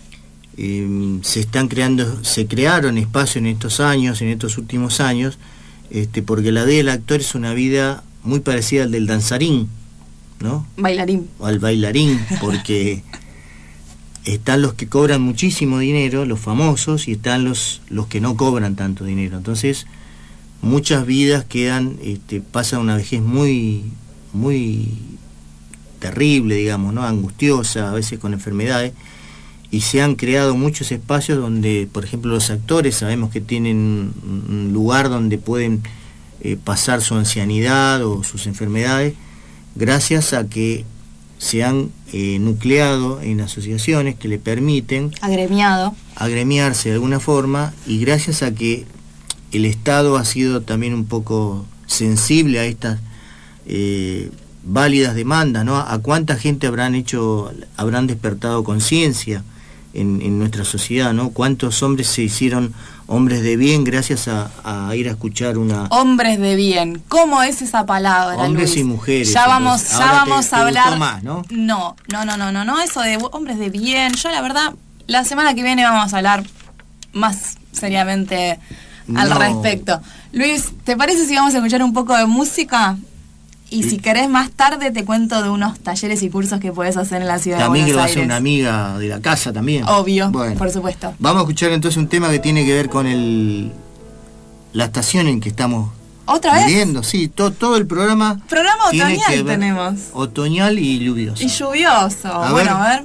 se crearon espacios en estos años, en estos últimos años, porque la vida del actor es una vida muy parecida al del danzarín, ¿no? Bailarín. O al bailarín, porque están los que cobran muchísimo dinero, los famosos, y están los que no cobran tanto dinero. Entonces, muchas vidas pasan una vejez muy, muy terrible, digamos, ¿no? Angustiosa, a veces con enfermedades, y se han creado muchos espacios donde, por ejemplo, los actores sabemos que tienen un lugar donde pueden pasar su ancianidad o sus enfermedades, gracias a que se han nucleado en asociaciones que le permiten agremiarse de alguna forma, y gracias a que el Estado ha sido también un poco sensible a estas válidas demandas, ¿no? A cuánta gente habrán despertado conciencia en nuestra sociedad, ¿no? Cuántos hombres se hicieron hombres de bien gracias a ir a escuchar una... Hombres de bien, ¿cómo es esa palabra, hombres Luis? Y mujeres. Ya vamos a hablar... Más, ¿no? No, eso de hombres de bien, yo la verdad, la semana que viene vamos a hablar más seriamente al respecto. Luis, ¿te parece si vamos a escuchar un poco de música? Y si querés más tarde te cuento de unos talleres y cursos que podés hacer en la ciudad también de Buenos Aires. También que va a ser una amiga de la casa también. Obvio, bueno, por supuesto. Vamos a escuchar entonces un tema que tiene que ver con la estación en que estamos viviendo. Sí, todo el programa. Programa otoñal tenemos. Otoñal y lluvioso. Y lluvioso. A ver.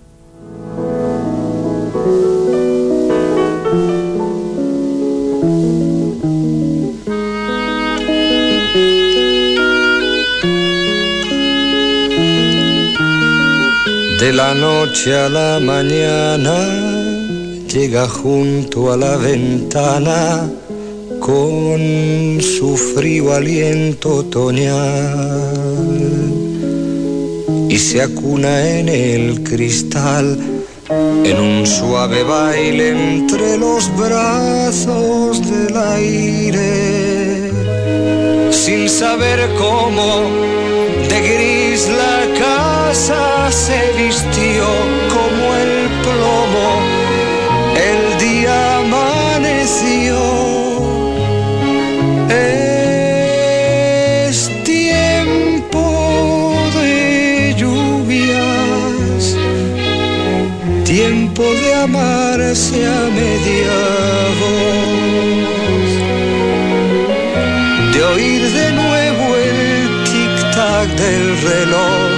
De la noche a la mañana llega junto a la ventana con su frío aliento otoñal y se acuna en el cristal en un suave baile entre los brazos del aire, sin saber cómo de gris la casa se vistió como el plomo, el día amaneció. Es tiempo de lluvias, tiempo de amarse a media voz, de oír de nuevo el tic-tac del reloj.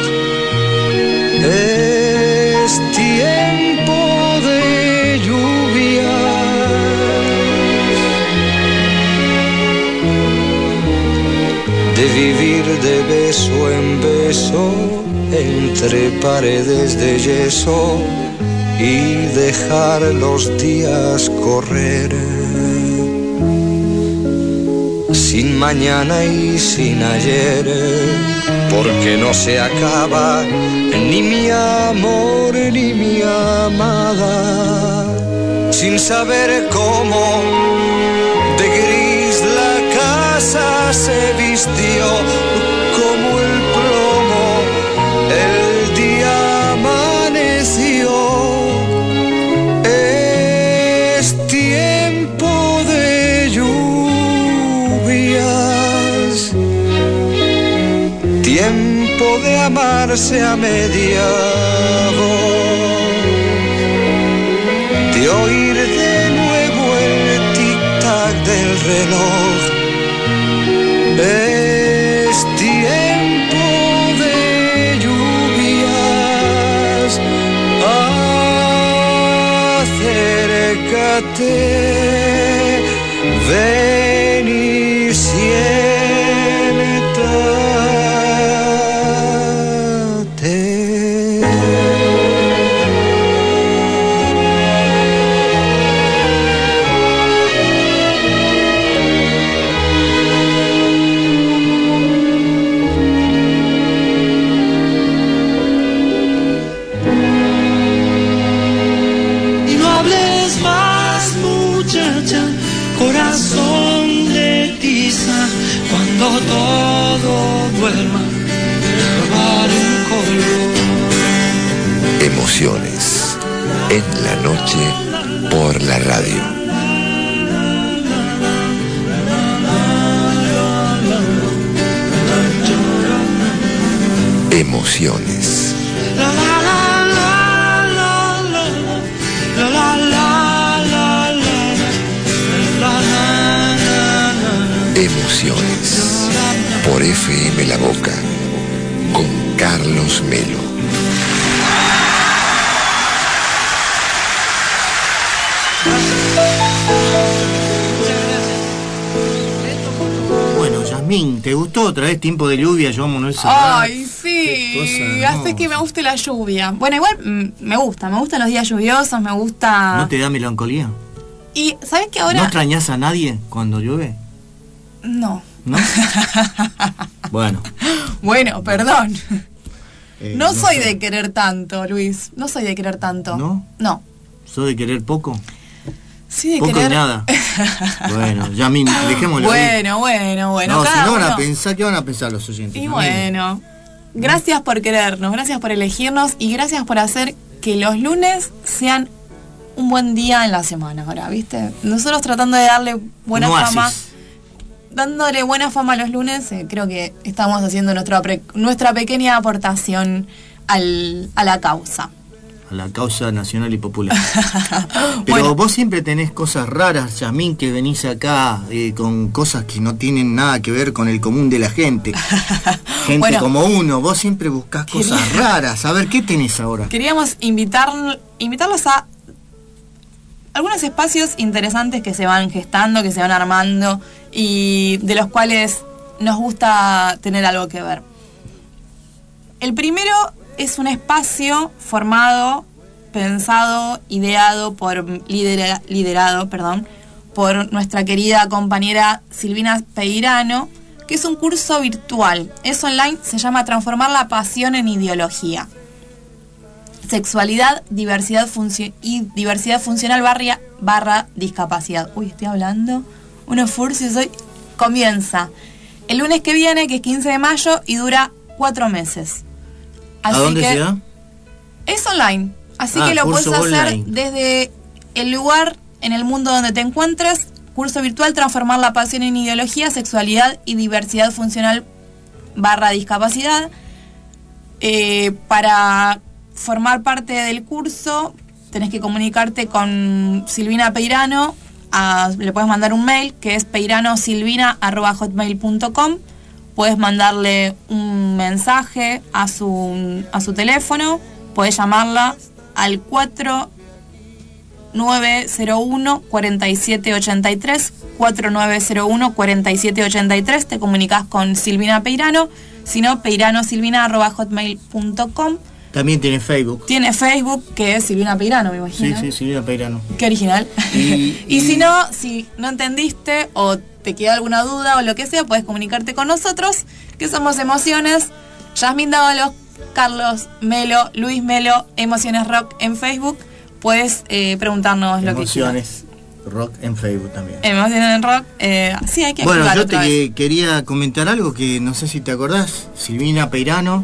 Es tiempo de lluvias, de vivir de beso en beso entre paredes de yeso y dejar los días correr. Sin mañana y sin ayer, porque no se acaba ni mi amor ni mi amada. Sin saber cómo de gris la casa se vistió, como el plomo el día amaneció. Es tiempo de lluvias, tiempo de amarse a media voz, de oír de nuevo el tic-tac del reloj. Es tiempo de lluvias, acércate, ven y siéntate. Corazón de tiza, cuando todo duerma, robar un color. Emociones en la noche por la radio. Emociones. Emociones por FM La Boca con Carlos Melo. Bueno, Yasmín, ¿te gustó otra vez Tiempo de Lluvia? Yo Manuel Serrat. Ay, sí, hace que me guste la lluvia. Bueno, igual me gustan los días lluviosos, me gusta. ¿No te da melancolía? Y ¿sabes qué ahora? ¿No extrañas a nadie cuando llueve? No. ¿No? Bueno. Bueno, perdón. No soy sé. de querer tanto, Luis. No soy de querer tanto. ¿No? No. ¿Sos de querer poco? Sí, de poco querer. Y nada. Bueno, Yasmín, dejémoslo ahí. Bueno. No, si cada no van a uno. pensar, ¿qué van a pensar los oyentes? Y Yasmín? bueno, gracias por querernos, gracias por elegirnos y gracias por hacer que los lunes sean un buen día en la semana ahora, ¿viste? Nosotros tratando de darle buena fama, dándole buena fama a los lunes, creo que estamos haciendo nuestra pequeña aportación a la causa. A la causa nacional y popular. Pero Bueno. vos siempre tenés cosas raras, Yasmín, que venís acá con cosas que no tienen nada que ver con el común de la gente. Gente Bueno. como uno, vos siempre buscás cosas raras. A ver, ¿qué tenés ahora? Queríamos invitarlos a algunos espacios interesantes que se van gestando, que se van armando y de los cuales nos gusta tener algo que ver. El primero es un espacio formado, pensado, ideado, liderado por nuestra querida compañera Silvina Peirano, que es un curso virtual. Es online, se llama Transformar la pasión en ideología. Sexualidad, diversidad funcional barra discapacidad. Uy, estoy hablando. Unos furcios hoy. Comienza el lunes que viene, que es 15 de mayo, y dura 4 meses. Así ¿A dónde que se da? es online. Así que lo puedes curso hacer online. desde el lugar en el mundo donde te encuentres. Curso virtual, Transformar la pasión en ideología, sexualidad y diversidad funcional barra discapacidad. Para formar parte del curso tenés que comunicarte con Silvina Peirano. Le puedes mandar un mail que es peiranosilvina@hotmail.com. Puedes mandarle un mensaje a su teléfono. Puedes llamarla al 4901-4783. 4901-4783. Te comunicas con Silvina Peirano. Si no, peiranosilvina@hotmail.com. También tiene Facebook. Tiene Facebook, que es Silvina Peirano, me imagino. Sí, Silvina Peirano. Qué original. Y si no entendiste o te queda alguna duda o lo que sea, puedes comunicarte con nosotros, que somos Emociones, Yasmín Dávalos, Carlos Melo, Luis Melo, Emociones Rock en Facebook. Puedes preguntarnos lo que quieras. Emociones Rock en Facebook también. Emociones Rock, sí, hay que Bueno, activar yo otra vez. quería comentar algo que no sé si te acordás. Silvina Peirano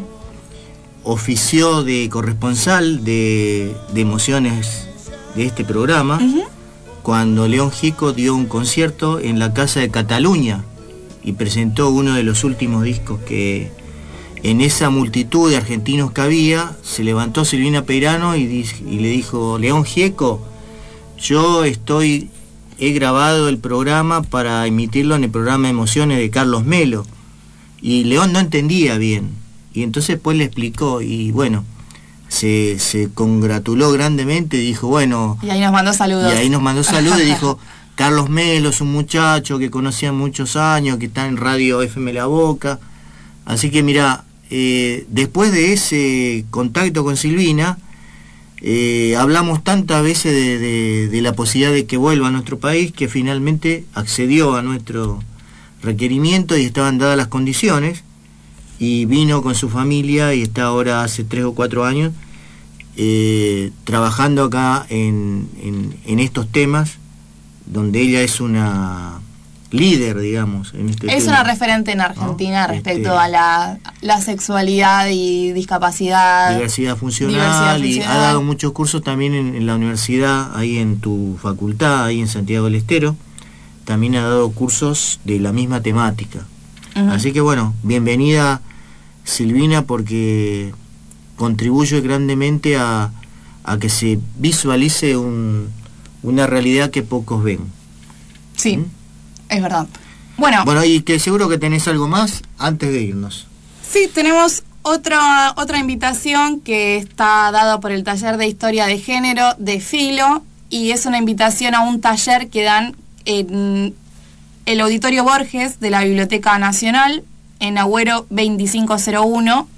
ofició de corresponsal de Emociones de este programa, cuando León Gieco dio un concierto en la Casa de Cataluña y presentó uno de los últimos discos. Que en esa multitud de argentinos que había, se levantó Silvina Peirano y le dijo: León Gieco, yo he grabado el programa para emitirlo en el programa Emociones de Carlos Melo. Y León no entendía bien, y entonces pues le explicó, y bueno, se congratuló grandemente, dijo, bueno... Y ahí nos mandó saludos. Y dijo, Carlos Melo es un muchacho que conocía muchos años, que está en Radio FM La Boca. Así que mira, después de ese contacto con Silvina, hablamos tantas veces de la posibilidad de que vuelva a nuestro país, que finalmente accedió a nuestro requerimiento y estaban dadas las condiciones, y vino con su familia y está ahora hace 3 o 4 años trabajando acá en estos temas, donde ella es una líder, digamos, en este es tema. Una referente en Argentina, ¿no? Respecto a la sexualidad y discapacidad, diversidad funcional, y ha dado muchos cursos también en la universidad, ahí en tu facultad, ahí en Santiago del Estero. También ha dado cursos de la misma temática. Así que bueno, bienvenida Silvina, porque contribuye grandemente a que se visualice una realidad que pocos ven. Sí, es verdad. Bueno, y que seguro que tenés algo más antes de irnos. Sí, tenemos otra invitación que está dada por el taller de Historia de Género de Filo, y es una invitación a un taller que dan en el Auditorio Borges de la Biblioteca Nacional, en Agüero 2501,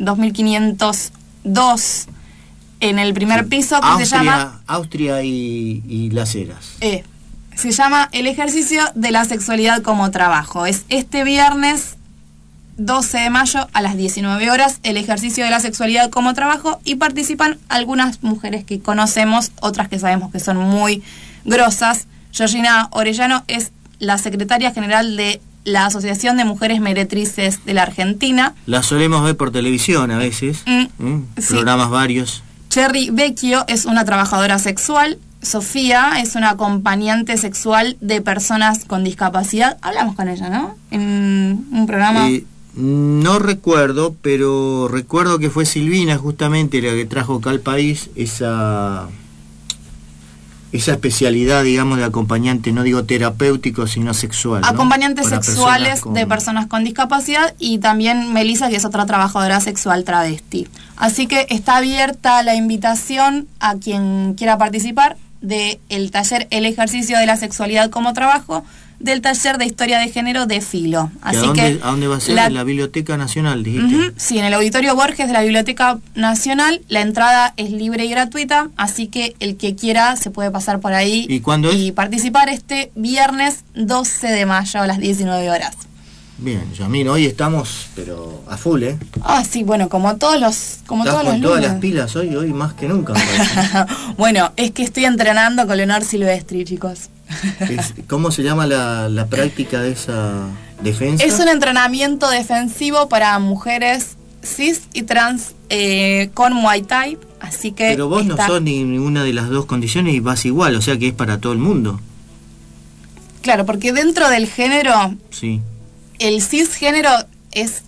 2502, en el primer piso, que se llama... Austria y Las Heras. Se llama El ejercicio de la sexualidad como trabajo. Es este viernes 12 de mayo a las 19 horas, el ejercicio de la sexualidad como trabajo, y participan algunas mujeres que conocemos, otras que sabemos que son muy grosas. Georgina Orellano es la secretaria general de la Asociación de Mujeres Meretrices de la Argentina. La solemos ver por televisión a veces, programas varios. Cherry Vecchio es una trabajadora sexual. Sofía es una acompañante sexual de personas con discapacidad. Hablamos con ella, ¿no? En un programa... No recuerdo, pero recuerdo que fue Silvina justamente la que trajo acá al país esa especialidad, digamos, de acompañante, no digo terapéutico, sino sexual, ¿no? Acompañantes sexuales de personas con discapacidad, y también Melissa, que es otra trabajadora sexual travesti. Así que está abierta la invitación a quien quiera participar del taller El ejercicio de la sexualidad como trabajo, del taller de Historia de Género de Filo. Así ¿A dónde va a ser? En la Biblioteca Nacional, dijiste. Sí, en el Auditorio Borges de la Biblioteca Nacional. La entrada es libre y gratuita, así que el que quiera se puede pasar por ahí. ¿Y cuándo es? Y participar este viernes 12 de mayo a las 19 horas. Bien, Yasmín, hoy estamos, pero a full, ¿eh? Sí, bueno, como todos los lunes. ¿Estás con todas las pilas hoy más que nunca? Bueno, es que estoy entrenando con Leonor Silvestri, chicos. ¿Cómo se llama la práctica de esa defensa? Es un entrenamiento defensivo para mujeres cis y trans con Muay Thai, así que... Pero vos no sos ninguna de las dos condiciones y vas igual, o sea que es para todo el mundo. Claro, porque dentro del género... Sí. El cisgénero es...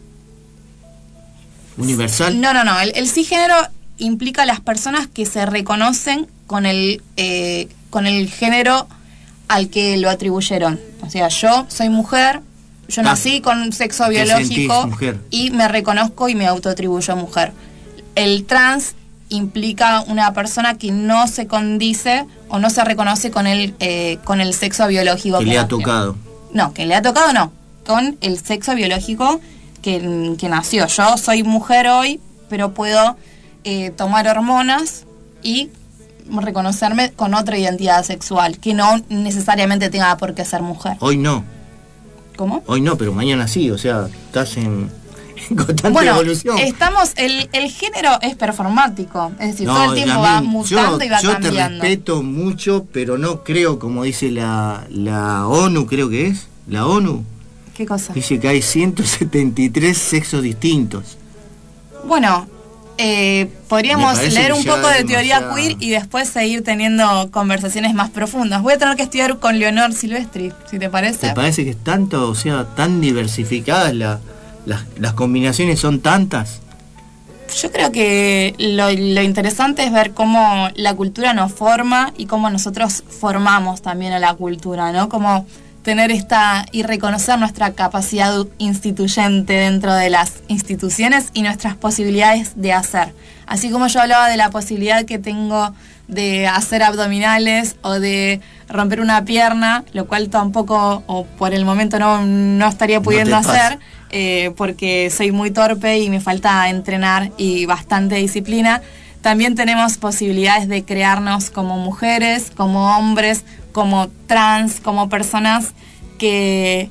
¿universal? No. El cisgénero implica a las personas que se reconocen con el género al que lo atribuyeron. O sea, yo soy mujer, yo nací con un sexo biológico y me reconozco y me autoatribuyo mujer. El trans implica una persona que no se condice o no se reconoce con el sexo biológico. Que le ha tocado. No, que le ha tocado no. Con el sexo biológico que nació. Yo soy mujer hoy, pero puedo tomar hormonas y reconocerme con otra identidad sexual, que no necesariamente tenga por qué ser mujer. Hoy no. ¿Cómo? Hoy no, pero mañana sí, o sea, estás en constante evolución. El género es performático, es decir, todo el tiempo va mutando y va cambiando. Yo te respeto mucho, pero no creo, como dice la ONU, creo que es, la ONU. ¿Qué cosa? Dice que hay 173 sexos distintos. Bueno, podríamos leer un poco de teoría queer y después seguir teniendo conversaciones más profundas. Voy a tener que estudiar con Leonor Silvestri, si te parece. ¿Te parece que es tanto, o sea, tan diversificadas las combinaciones son tantas? Yo creo que lo interesante es ver cómo la cultura nos forma y cómo nosotros formamos también a la cultura, ¿no? Como tener y reconocer nuestra capacidad instituyente dentro de las instituciones y nuestras posibilidades de hacer. Así como yo hablaba de la posibilidad que tengo de hacer abdominales o de romper una pierna, lo cual tampoco, o por el momento no estaría pudiendo hacer, porque soy muy torpe y me falta entrenar y bastante disciplina. También tenemos posibilidades de crearnos como mujeres, como hombres, como trans, como personas que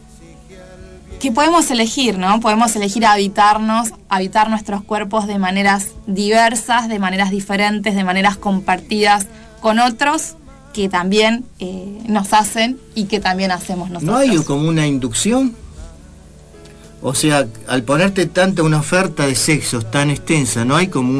podemos elegir, ¿no? Podemos elegir habitar nuestros cuerpos de maneras diversas, de maneras diferentes, de maneras compartidas con otros que también nos hacen y que también hacemos nosotros. ¿No hay como una inducción? O sea, al ponerte tanta una oferta de sexos tan extensa, ¿no hay como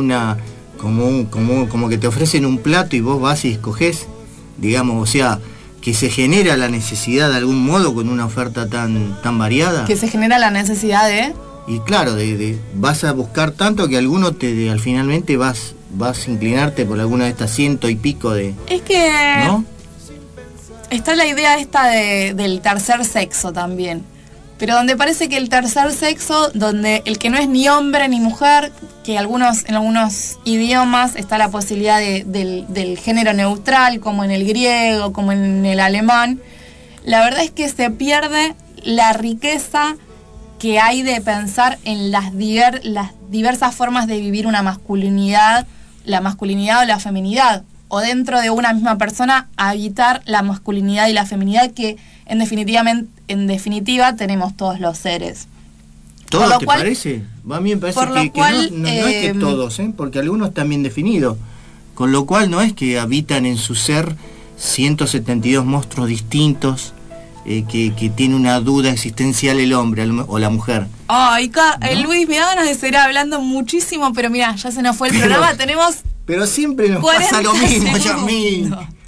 como que te ofrecen un plato y vos vas y escogés? Digamos, o sea, que se genera la necesidad de algún modo con una oferta tan variada. Que se genera la necesidad de... Y claro, vas a buscar tanto que alguno al finalmente vas a inclinarte por alguna de estas 100 y pico de... Es que... ¿no? Está la idea esta del tercer sexo también. Pero donde parece que el tercer sexo, donde el que no es ni hombre ni mujer, que en algunos idiomas está la posibilidad del género neutral, como en el griego, como en el alemán, la verdad es que se pierde la riqueza que hay de pensar en las diversas formas de vivir una masculinidad, la masculinidad o la feminidad, o dentro de una misma persona habitar la masculinidad y la feminidad que en definitiva tenemos todos los seres. ¿Todos te parece? A mí me parece que no es que todos, porque algunos están bien definidos. Con lo cual no es que habitan en su ser 172 monstruos distintos, que tiene una duda existencial el hombre o la mujer. Ay, ¿no? Luis, me da ganas de seguir hablando muchísimo, pero mira, ya se nos fue el programa, tenemos... Pero siempre nos pasa lo mismo, Yasmín.